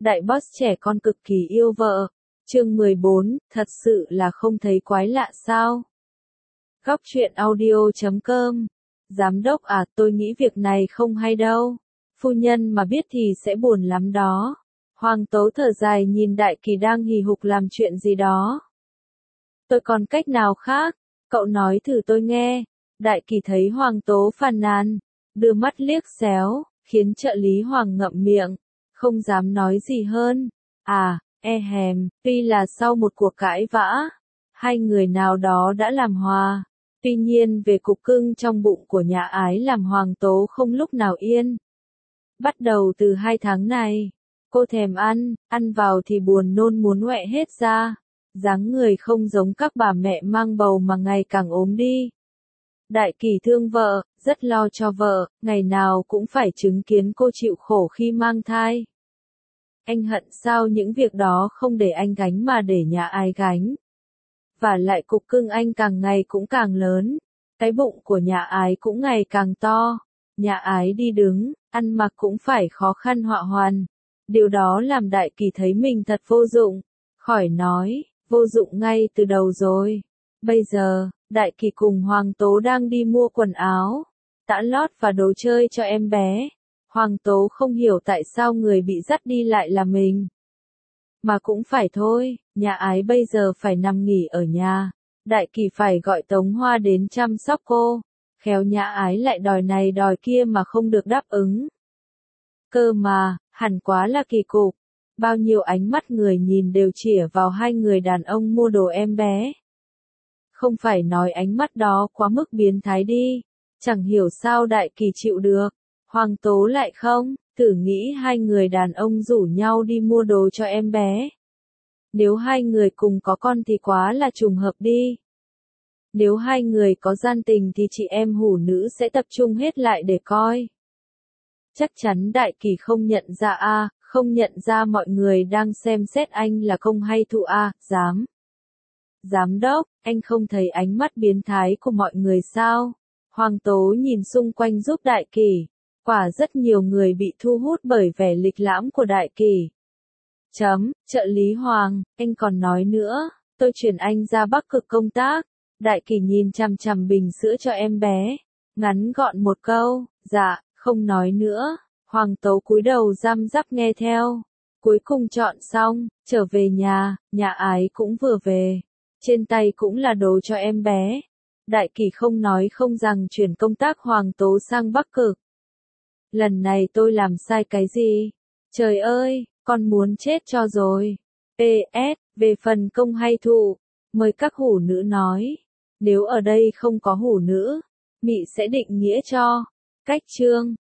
Đại boss trẻ con cực kỳ yêu vợ. Chương 14, thật sự là không thấy quái lạ sao? Góc truyện audio.com. Giám đốc à, tôi nghĩ việc này không hay đâu. Phu nhân mà biết thì sẽ buồn lắm đó. Hoàng Tố thở dài nhìn Đại Kỳ đang hì hục làm chuyện gì đó. Tôi còn cách nào khác? Cậu nói thử tôi nghe. Đại Kỳ thấy Hoàng Tố phàn nàn, đưa mắt liếc xéo, khiến trợ lý Hoàng ngậm miệng, không dám nói gì hơn. À, tuy là sau một cuộc cãi vã, hai người nào đó đã làm hòa. Tuy nhiên về cục cưng trong bụng của nhà ái làm Hoàng Tố không lúc nào yên. Bắt đầu từ 2 tháng này, cô thèm ăn vào thì buồn nôn muốn ngoẹ hết ra. Dáng người không giống các bà mẹ mang bầu mà ngày càng ốm đi. Đại Kỳ thương vợ, rất lo cho vợ, ngày nào cũng phải chứng kiến cô chịu khổ khi mang thai. Anh hận sao những việc đó không để anh gánh mà để nhà ai gánh. Và lại cục cưng anh càng ngày cũng càng lớn, cái bụng của nhà ái cũng ngày càng to. Nhà ái đi đứng, ăn mặc cũng phải khó khăn họa hoàn. Điều đó làm Đại Kỳ thấy mình thật vô dụng. Khỏi nói, vô dụng ngay từ đầu rồi. Bây giờ, Đại Kỳ cùng Hoàng Tố đang đi mua quần áo, tã lót và đồ chơi cho em bé. Hoàng Tố không hiểu tại sao người bị dắt đi lại là mình. Mà cũng phải thôi, nhà ái bây giờ phải nằm nghỉ ở nhà. Đại Kỳ phải gọi Tống Hoa đến chăm sóc cô. Khéo nhà ái lại đòi này đòi kia mà không được đáp ứng. Cơ mà, hẳn quá là kỳ cục. Bao nhiêu ánh mắt người nhìn đều chĩa vào hai người đàn ông mua đồ em bé. Không phải nói ánh mắt đó quá mức biến thái đi. Chẳng hiểu sao Đại Kỳ chịu được. Hoàng Tố lại không, thử nghĩ hai người đàn ông rủ nhau đi mua đồ cho em bé. Nếu hai người cùng có con thì quá là trùng hợp đi. Nếu hai người có gian tình thì chị em hủ nữ sẽ tập trung hết lại để coi. Chắc chắn Đại Kỳ không nhận ra không nhận ra mọi người đang xem xét anh là công hay thụ Giám đốc, anh không thấy ánh mắt biến thái của mọi người sao? Hoàng Tố nhìn xung quanh giúp Đại Kỳ. Quả rất nhiều người bị thu hút bởi vẻ lịch lãm của Đại Kỳ. Trợ lý Hoàng, anh còn nói nữa, tôi chuyển anh ra Bắc Cực công tác. Đại Kỳ nhìn chằm chằm bình sữa cho em bé. Ngắn gọn một câu, dạ, không nói nữa. Hoàng Tố cúi đầu răm rắp nghe theo. Cuối cùng chọn xong, trở về nhà ái cũng vừa về. Trên tay cũng là đồ cho em bé. Đại Kỳ không nói không rằng chuyển công tác Hoàng Tố sang Bắc Cực. Lần này tôi làm sai cái gì? Trời ơi, con muốn chết cho rồi. PS, về phần công hay thụ, mời các hủ nữ nói. Nếu ở đây không có hủ nữ, Mị sẽ định nghĩa cho. Cách chương